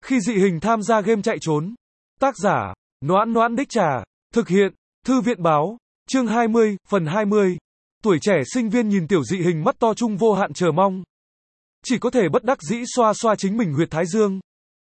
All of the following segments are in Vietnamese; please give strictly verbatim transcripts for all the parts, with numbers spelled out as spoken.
Khi dị hình tham gia game chạy trốn. Tác giả, Noãn Noãn Đích Trà. Thực hiện, Thư viện Báo. Chương hai mươi, phần hai mươi. Tuổi trẻ sinh viên nhìn tiểu dị hình mắt to trung vô hạn chờ mong. Chỉ có thể bất đắc dĩ xoa xoa chính mình huyệt thái dương.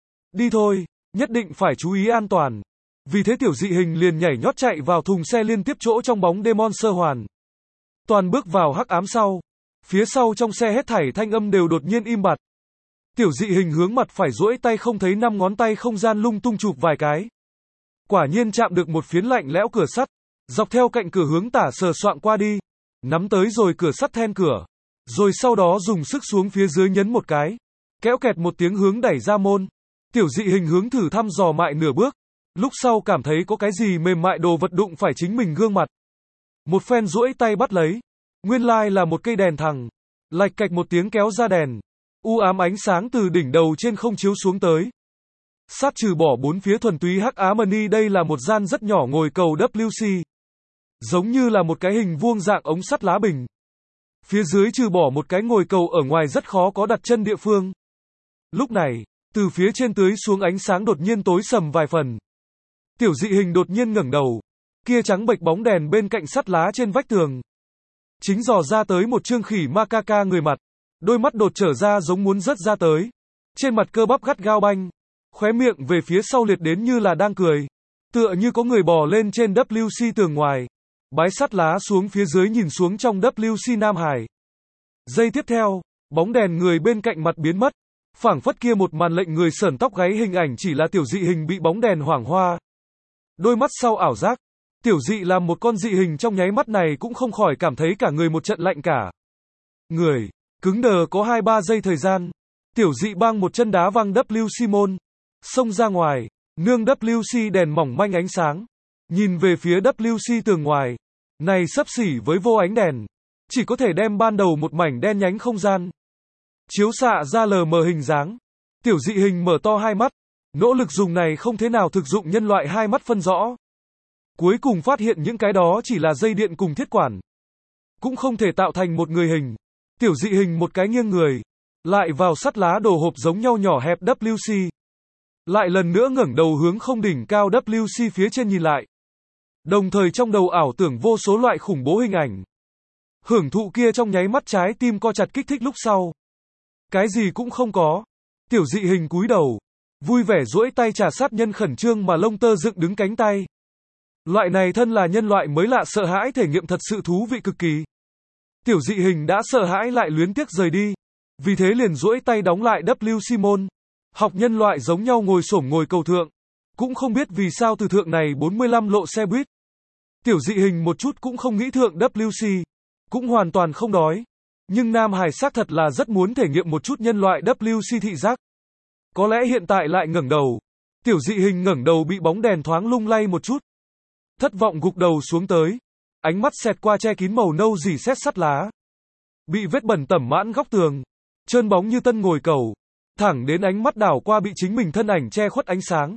Đi thôi, nhất định phải chú ý an toàn. Vì thế tiểu dị hình liền nhảy nhót chạy vào thùng xe liên tiếp chỗ trong bóng đêm sơ hoàn. Toàn bước vào hắc ám sau. Phía sau trong xe hết thảy thanh âm đều đột nhiên im bặt. Tiểu dị hình hướng mặt phải duỗi tay không thấy năm ngón tay không gian lung tung chụp vài cái. Quả nhiên chạm được một phiến lạnh lẽo cửa sắt. Dọc theo cạnh cửa hướng tả sờ soạng qua đi. Nắm tới rồi cửa sắt then cửa. Rồi sau đó dùng sức xuống phía dưới nhấn một cái. Kéo kẹt một tiếng hướng đẩy ra môn. Tiểu dị hình hướng thử thăm dò mại nửa bước. Lúc sau cảm thấy có cái gì mềm mại đồ vật đụng phải chính mình gương mặt. Một phen duỗi tay bắt lấy. Nguyên lai là một cây đèn thẳng. Lạch cạch một tiếng kéo ra đèn. U ám ánh sáng từ đỉnh đầu trên không chiếu xuống tới. Sát trừ bỏ bốn phía thuần túy hắc ám ni, đây là một gian rất nhỏ ngồi cầu W C. Giống như là một cái hình vuông dạng ống sắt lá bình. Phía dưới trừ bỏ một cái ngồi cầu ở ngoài rất khó có đặt chân địa phương. Lúc này, từ phía trên tưới xuống ánh sáng đột nhiên tối sầm vài phần. Tiểu dị hình đột nhiên ngẩng đầu. Kia trắng bệch bóng đèn bên cạnh sắt lá trên vách tường. Chính dò ra tới một trương khỉ ma ca ca người mặt. Đôi mắt đột trở ra giống muốn rớt ra tới. Trên mặt cơ bắp gắt gao banh. Khóe miệng về phía sau liệt đến như là đang cười. Tựa như có người bò lên trên W C tường ngoài. Bái sắt lá xuống phía dưới nhìn xuống trong W C Nam Hải. Giây tiếp theo, bóng đèn người bên cạnh mặt biến mất. Phảng phất kia một màn lệnh người sởn tóc gáy hình ảnh chỉ là tiểu dị hình bị bóng đèn hoảng hoa. Đôi mắt sau ảo giác. Tiểu dị làm một con dị hình trong nháy mắt này cũng không khỏi cảm thấy cả người một trận lạnh cả. Người, cứng đờ có hai ba giây thời gian. Tiểu dị bang một chân đá văng W C môn. Xông ra ngoài, nương W C đèn mỏng manh ánh sáng. Nhìn về phía W C tường ngoài. Này xấp xỉ với vô ánh đèn. Chỉ có thể đem ban đầu một mảnh đen nhánh không gian. Chiếu xạ ra lờ mờ hình dáng. Tiểu dị hình mở to hai mắt. Nỗ lực dùng này không thế nào thực dụng nhân loại hai mắt phân rõ. Cuối cùng phát hiện những cái đó chỉ là dây điện cùng thiết quản. Cũng không thể tạo thành một người hình. Tiểu dị hình một cái nghiêng người. Lại vào sắt lá đồ hộp giống nhau nhỏ hẹp W C. Lại lần nữa ngẩng đầu hướng không đỉnh cao W C phía trên nhìn lại. Đồng thời trong đầu ảo tưởng vô số loại khủng bố hình ảnh. Hưởng thụ kia trong nháy mắt trái tim co chặt kích thích lúc sau. Cái gì cũng không có. Tiểu dị hình cúi đầu. Vui vẻ duỗi tay trà sát nhân khẩn trương mà lông tơ dựng đứng cánh tay. Loại này thân là nhân loại mới lạ sợ hãi thể nghiệm thật sự thú vị cực kỳ. Tiểu dị hình đã sợ hãi lại luyến tiếc rời đi. Vì thế liền duỗi tay đóng lại W C môn. Học nhân loại giống nhau ngồi xổm ngồi cầu thượng. Cũng không biết vì sao từ thượng này bốn mươi lăm lộ xe buýt. Tiểu dị hình một chút cũng không nghĩ thượng W C. Cũng hoàn toàn không đói. Nhưng Nam Hải xác thật là rất muốn thể nghiệm một chút nhân loại W C thị giác. Có lẽ hiện tại lại ngẩng đầu. Tiểu dị hình ngẩng đầu bị bóng đèn thoáng lung lay một chút. Thất vọng gục đầu xuống tới. Ánh mắt xẹt qua che kín màu nâu rỉ sét sắt lá. Bị vết bẩn tẩm mãn góc tường. Trơn bóng như tân ngồi cầu. Thẳng đến ánh mắt đảo qua bị chính mình thân ảnh che khuất ánh sáng.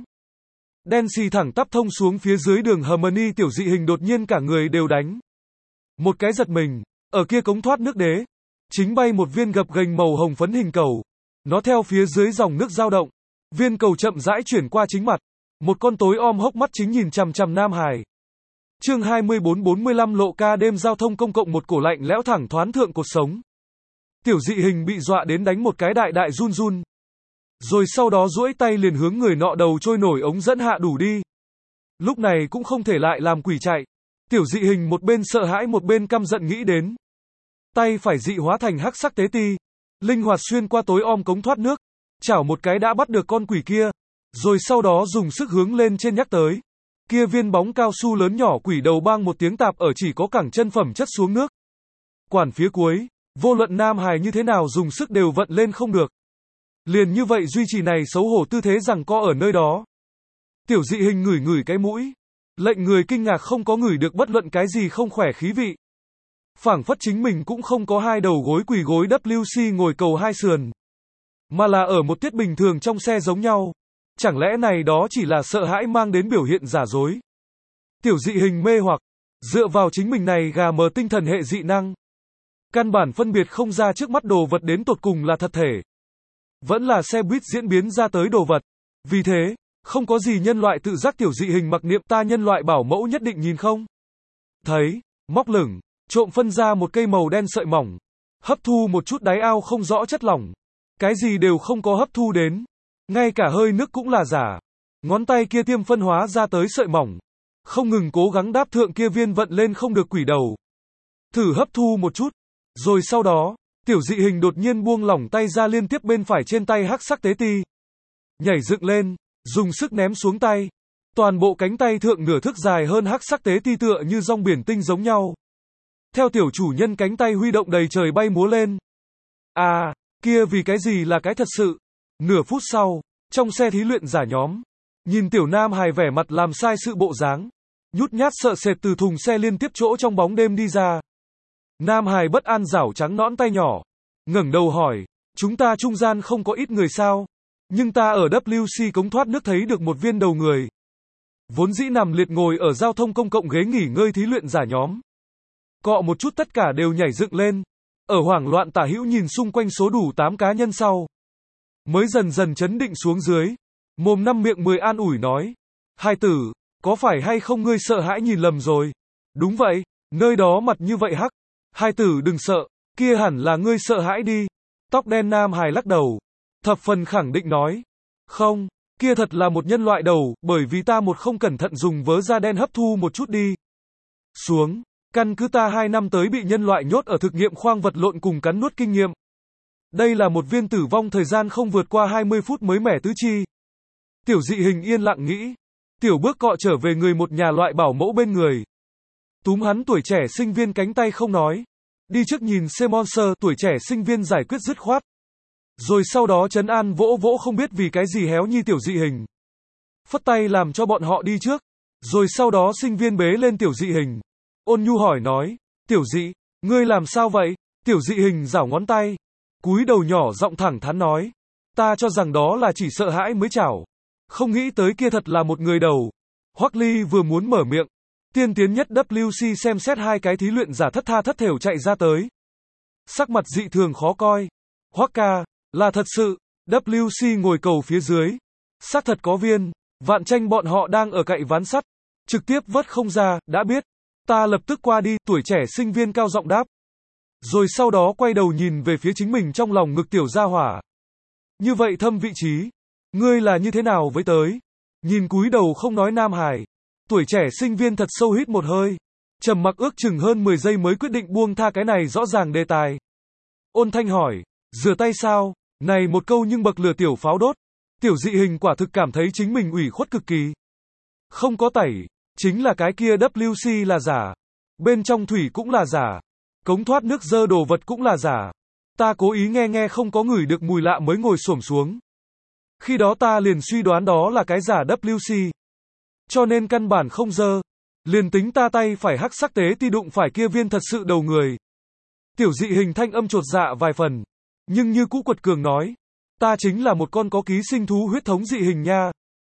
Đen xì thẳng tắp thông xuống phía dưới đường Harmony, tiểu dị hình đột nhiên cả người đều đánh. Một cái giật mình. Ở kia cống thoát nước đế. Chính bay một viên gập ghềnh màu hồng phấn hình cầu. Nó theo phía dưới dòng nước dao động. Viên cầu chậm rãi chuyển qua chính mặt. Một con tối om hốc mắt chính nhìn chằm chằm Nam Hải. Chương hai mươi bốn bốn mươi lăm lộ ca đêm giao thông công cộng, một cổ lạnh lẽo thẳng thoán thượng cột sống. Tiểu dị hình bị dọa đến đánh một cái đại đại run run. Rồi sau đó duỗi tay liền hướng người nọ đầu trôi nổi ống dẫn hạ đủ đi. Lúc này cũng không thể lại làm quỷ chạy. Tiểu dị hình một bên sợ hãi một bên căm giận nghĩ đến. Tay phải dị hóa thành hắc sắc tế ti. Linh hoạt xuyên qua tối om cống thoát nước. Chảo một cái đã bắt được con quỷ kia. Rồi sau đó dùng sức hướng lên trên nhắc tới. Kia viên bóng cao su lớn nhỏ quỷ đầu bang một tiếng tạp ở chỉ có cẳng chân phẩm chất xuống nước. Quản phía cuối. Vô luận Nam Hải như thế nào dùng sức đều vận lên không được. Liền như vậy duy trì này xấu hổ tư thế rằng co ở nơi đó. Tiểu dị hình ngửi ngửi cái mũi. Lệnh người kinh ngạc không có ngửi được bất luận cái gì không khỏe khí vị. Phảng phất chính mình cũng không có hai đầu gối quỳ gối W C ngồi cầu hai sườn. Mà là ở một tiết bình thường trong xe giống nhau. Chẳng lẽ này đó chỉ là sợ hãi mang đến biểu hiện giả dối. Tiểu dị hình mê hoặc. Dựa vào chính mình này gà mờ tinh thần hệ dị năng. Căn bản phân biệt không ra trước mắt đồ vật đến tột cùng là thật thể. Vẫn là xe buýt diễn biến ra tới đồ vật. Vì thế, không có gì nhân loại tự giác tiểu dị hình mặc niệm ta nhân loại bảo mẫu nhất định nhìn không? Thấy, móc lửng, trộm phân ra một cây màu đen sợi mỏng, hấp thu một chút đáy ao không rõ chất lỏng. Cái gì đều không có hấp thu đến, ngay cả hơi nước cũng là giả. Ngón tay kia tiêm phân hóa ra tới sợi mỏng, không ngừng cố gắng đáp thượng kia viên vận lên không được quỷ đầu. Thử hấp thu một chút, rồi sau đó, tiểu dị hình đột nhiên buông lỏng tay ra liên tiếp bên phải trên tay hắc sắc tế ti. Nhảy dựng lên, dùng sức ném xuống tay. Toàn bộ cánh tay thượng nửa thước dài hơn hắc sắc tế ti tựa như rong biển tinh giống nhau. Theo tiểu chủ nhân cánh tay huy động đầy trời bay múa lên. À, kia vì cái gì là cái thật sự. Nửa phút sau, trong xe thí luyện giả nhóm, nhìn tiểu nam hài vẻ mặt làm sai sự bộ dáng, nhút nhát sợ sệt từ thùng xe liên tiếp chỗ trong bóng đêm đi ra. Nam hài bất an rảo trắng nõn tay nhỏ, ngẩng đầu hỏi, chúng ta trung gian không có ít người sao? Nhưng ta ở W C cống thoát nước thấy được một viên đầu người. Vốn dĩ nằm liệt ngồi ở giao thông công cộng ghế nghỉ ngơi thí luyện giả nhóm. Cọ một chút tất cả đều nhảy dựng lên, ở hoảng loạn tả hữu nhìn xung quanh số đủ tám cá nhân sau. Mới dần dần chấn định xuống dưới, mồm năm miệng mười an ủi nói, hai tử, có phải hay không ngươi sợ hãi nhìn lầm rồi? Đúng vậy, nơi đó mặt như vậy hắc. Hai tử đừng sợ, kia hẳn là ngươi sợ hãi đi. Tóc đen nam hài lắc đầu, thập phần khẳng định nói, không, kia thật là một nhân loại đầu, bởi vì ta một không cẩn thận dùng vớ da đen hấp thu một chút đi xuống, căn cứ ta hai năm tới bị nhân loại nhốt ở thực nghiệm khoang vật lộn cùng cắn nuốt kinh nghiệm. Đây là một viên tử vong thời gian không vượt qua hai mươi phút mới mẻ tứ chi. Tiểu dị hình yên lặng nghĩ, tiểu bước cọ trở về người một nhà loại bảo mẫu bên người. Túm hắn tuổi trẻ sinh viên cánh tay không nói, đi trước nhìn C Monster tuổi trẻ sinh viên giải quyết dứt khoát. Rồi sau đó trấn an vỗ vỗ không biết vì cái gì héo nhi tiểu dị hình. Phất tay làm cho bọn họ đi trước. Rồi sau đó sinh viên bế lên tiểu dị hình. Ôn nhu hỏi nói, tiểu dị, ngươi làm sao vậy? Tiểu dị hình giảo ngón tay, cúi đầu nhỏ giọng thẳng thắn nói, ta cho rằng đó là chỉ sợ hãi mới chảo. Không nghĩ tới kia thật là một người đầu. Hoắc Ly vừa muốn mở miệng, tiên tiến nhất W C xem xét hai cái thí luyện giả thất tha thất thểu chạy ra tới. Sắc mặt dị thường khó coi. Hoắc ca, là thật sự, W C ngồi cầu phía dưới. Xác thật có viên, Vạn Tranh bọn họ đang ở cậy ván sắt. Trực tiếp vớt không ra, đã biết. Ta lập tức qua đi, tuổi trẻ sinh viên cao giọng đáp. Rồi sau đó quay đầu nhìn về phía chính mình trong lòng ngực tiểu gia hỏa. Như vậy thâm vị trí. Ngươi là như thế nào với tới? Nhìn cúi đầu không nói nam hải. Tuổi trẻ sinh viên thật sâu hít một hơi. Trầm mặc ước chừng hơn mười giây mới quyết định buông tha cái này rõ ràng đề tài. Ôn thanh hỏi, rửa tay sao? Này một câu nhưng bậc lửa tiểu pháo đốt. Tiểu dị hình quả thực cảm thấy chính mình ủy khuất cực kỳ. Không có tẩy, chính là cái kia W C là giả. Bên trong thủy cũng là giả. Cống thoát nước dơ đồ vật cũng là giả. Ta cố ý nghe nghe không có ngửi được mùi lạ mới ngồi xổm xuống. Khi đó ta liền suy đoán đó là cái giả W C. Cho nên căn bản không dơ. Liền tính ta tay phải hắc sắc tế ti đụng phải kia viên thật sự đầu người. Tiểu dị hình thanh âm chột dạ vài phần. Nhưng như cũ quật cường nói. Ta chính là một con có ký sinh thú huyết thống dị hình nha.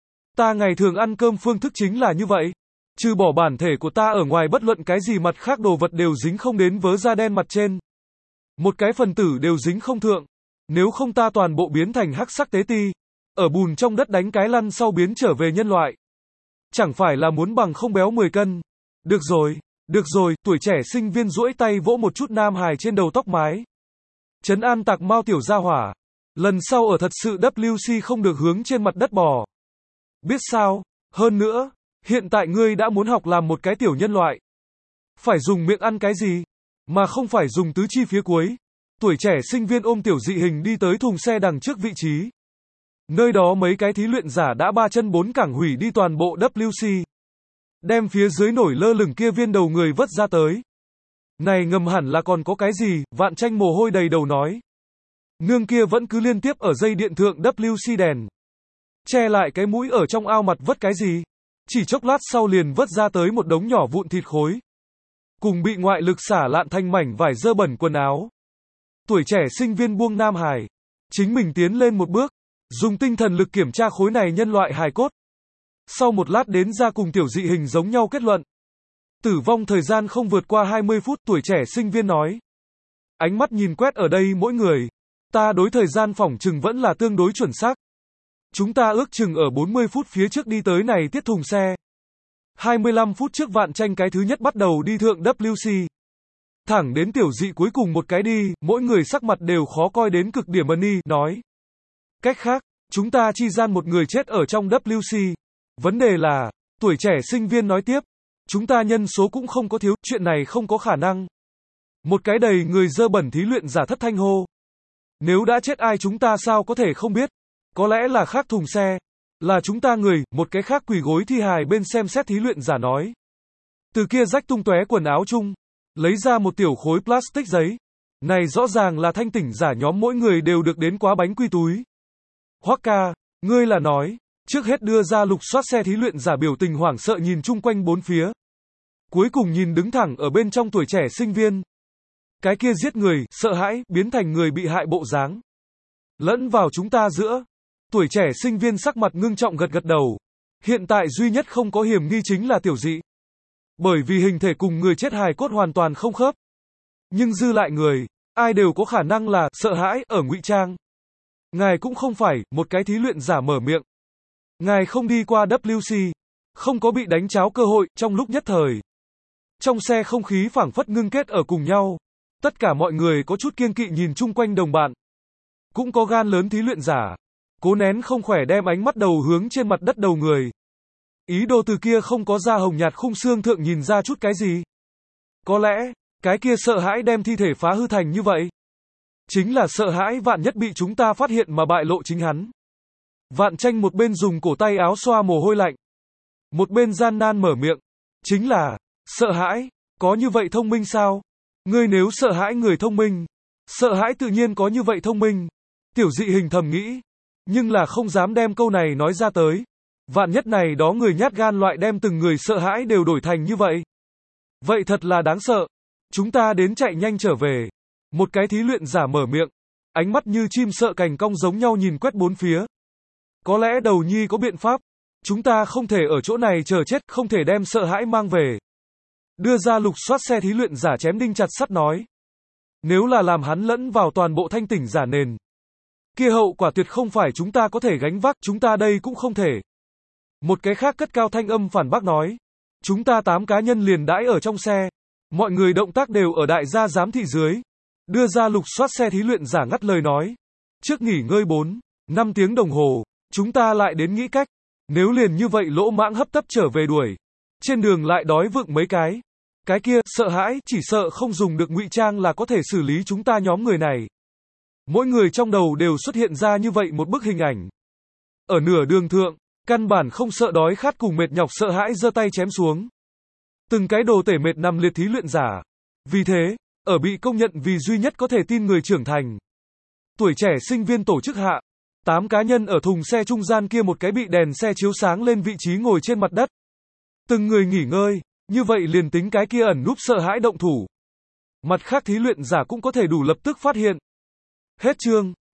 Ta ngày thường ăn cơm phương thức chính là như vậy. Trừ bỏ bản thể của ta ở ngoài bất luận cái gì mặt khác đồ vật đều dính không đến vớ da đen mặt trên. Một cái phần tử đều dính không thượng. Nếu không ta toàn bộ biến thành hắc sắc tế ti. Ở bùn trong đất đánh cái lăn sau biến trở về nhân loại. Chẳng phải là muốn bằng không béo mười cân. Được rồi, được rồi, tuổi trẻ sinh viên duỗi tay vỗ một chút nam hài trên đầu tóc mái. Trấn an tạc mau tiểu gia hỏa. Lần sau ở thật sự W C không được hướng trên mặt đất bò. Biết sao, hơn nữa, hiện tại ngươi đã muốn học làm một cái tiểu nhân loại. Phải dùng miệng ăn cái gì, mà không phải dùng tứ chi phía cuối. Tuổi trẻ sinh viên ôm tiểu dị hình đi tới thùng xe đằng trước vị trí. Nơi đó mấy cái thí luyện giả đã ba chân bốn cẳng hủy đi toàn bộ W C. Đem phía dưới nổi lơ lửng kia viên đầu người vớt ra tới. Này ngầm hẳn là còn có cái gì, Vạn Tranh mồ hôi đầy đầu nói. Nương kia vẫn cứ liên tiếp ở dây điện thượng W C đèn. Che lại cái mũi ở trong ao mặt vớt cái gì. Chỉ chốc lát sau liền vớt ra tới một đống nhỏ vụn thịt khối. Cùng bị ngoại lực xả lạn thành mảnh vải dơ bẩn quần áo. Tuổi trẻ sinh viên buông nam hài. Chính mình tiến lên một bước. Dùng tinh thần lực kiểm tra khối này nhân loại hài cốt. Sau một lát đến ra cùng tiểu dị hình giống nhau kết luận. Tử vong thời gian không vượt qua hai mươi phút, tuổi trẻ sinh viên nói. Ánh mắt nhìn quét ở đây mỗi người. Ta đối thời gian phỏng chừng vẫn là tương đối chuẩn xác. Chúng ta ước chừng ở bốn mươi phút phía trước đi tới này tiết thùng xe. hai mươi lăm phút trước Vạn Tranh cái thứ nhất bắt đầu đi thượng W C. Thẳng đến Tiểu Dị cuối cùng một cái đi, mỗi người sắc mặt đều khó coi đến cực điểm. Ân nói. Cách khác, chúng ta chi gian một người chết ở trong W C. Vấn đề là, tuổi trẻ sinh viên nói tiếp, chúng ta nhân số cũng không có thiếu, chuyện này không có khả năng. Một cái đầy người dơ bẩn thí luyện giả thất thanh hô. Nếu đã chết ai chúng ta sao có thể không biết? Có lẽ là khác thùng xe. Là chúng ta người, một cái khác quỳ gối thi hài bên xem xét thí luyện giả nói. Từ kia rách tung tóe quần áo chung, lấy ra một tiểu khối plastic giấy. Này rõ ràng là thanh tỉnh giả nhóm mỗi người đều được đến quá bánh quy túi. Hoắc ca, ngươi là nói, trước hết đưa ra lục soát xe thí luyện giả biểu tình hoảng sợ nhìn chung quanh bốn phía. Cuối cùng nhìn đứng thẳng ở bên trong tuổi trẻ sinh viên. Cái kia giết người, sợ hãi, biến thành người bị hại bộ dáng. Lẫn vào chúng ta giữa. Tuổi trẻ sinh viên sắc mặt ngưng trọng gật gật đầu. Hiện tại duy nhất không có hiểm nghi chính là Tiểu Dị. Bởi vì hình thể cùng người chết hài cốt hoàn toàn không khớp. Nhưng dư lại người, ai đều có khả năng là sợ hãi ở ngụy trang. Ngài cũng không phải một cái thí luyện giả mở miệng. Ngài không đi qua W C, không có bị đánh tráo cơ hội trong lúc nhất thời. Trong xe không khí phảng phất ngưng kết ở cùng nhau. Tất cả mọi người có chút kiêng kỵ nhìn chung quanh đồng bạn. Cũng có gan lớn thí luyện giả. Cố nén không khỏe đem ánh mắt đầu hướng trên mặt đất đầu người. Ý đồ từ kia không có da hồng nhạt khung xương thượng nhìn ra chút cái gì. Có lẽ, cái kia sợ hãi đem thi thể phá hư thành như vậy. Chính là sợ hãi vạn nhất bị chúng ta phát hiện mà bại lộ chính hắn. Vạn Tranh một bên dùng cổ tay áo xoa mồ hôi lạnh. Một bên gian nan mở miệng. Chính là, sợ hãi, có như vậy thông minh sao? Ngươi nếu sợ hãi người thông minh, sợ hãi tự nhiên có như vậy thông minh. Tiểu Dị hình thầm nghĩ. Nhưng là không dám đem câu này nói ra tới. Vạn nhất này đó người nhát gan loại đem từng người sợ hãi đều đổi thành như vậy. Vậy thật là đáng sợ. Chúng ta đến chạy nhanh trở về. Một cái thí luyện giả mở miệng. Ánh mắt như chim sợ cành cong giống nhau nhìn quét bốn phía. Có lẽ đầu nhi có biện pháp. Chúng ta không thể ở chỗ này chờ chết, không thể đem sợ hãi mang về. Đưa ra lục soát xe thí luyện giả chém đinh chặt sắt nói. Nếu là làm hắn lẫn vào toàn bộ thanh tỉnh giả nền. Kia hậu quả tuyệt không phải chúng ta có thể gánh vác, chúng ta đây cũng không thể. Một cái khác cất cao thanh âm phản bác nói. Chúng ta tám cá nhân liền đãi ở trong xe. Mọi người động tác đều ở đại gia giám thị dưới. Đưa ra lục soát xe thí luyện giả ngắt lời nói. Trước nghỉ ngơi bốn, năm tiếng đồng hồ, chúng ta lại đến nghĩ cách. Nếu liền như vậy lỗ mãng hấp tấp trở về đuổi. Trên đường lại đói vựng mấy cái. Cái kia, sợ hãi, chỉ sợ không dùng được ngụy trang là có thể xử lý chúng ta nhóm người này. Mỗi người trong đầu đều xuất hiện ra như vậy một bức hình ảnh. Ở nửa đường thượng, căn bản không sợ đói khát cùng mệt nhọc sợ hãi giơ tay chém xuống. Từng cái đồ tể mệt nằm liệt thí luyện giả. Vì thế, ở bị công nhận vì duy nhất có thể tin người trưởng thành. Tuổi trẻ sinh viên tổ chức hạ. Tám cá nhân ở thùng xe trung gian kia một cái bị đèn xe chiếu sáng lên vị trí ngồi trên mặt đất. Từng người nghỉ ngơi, như vậy liền tính cái kia ẩn núp sợ hãi động thủ. Mặt khác thí luyện giả cũng có thể đủ lập tức phát hiện. Hết chương.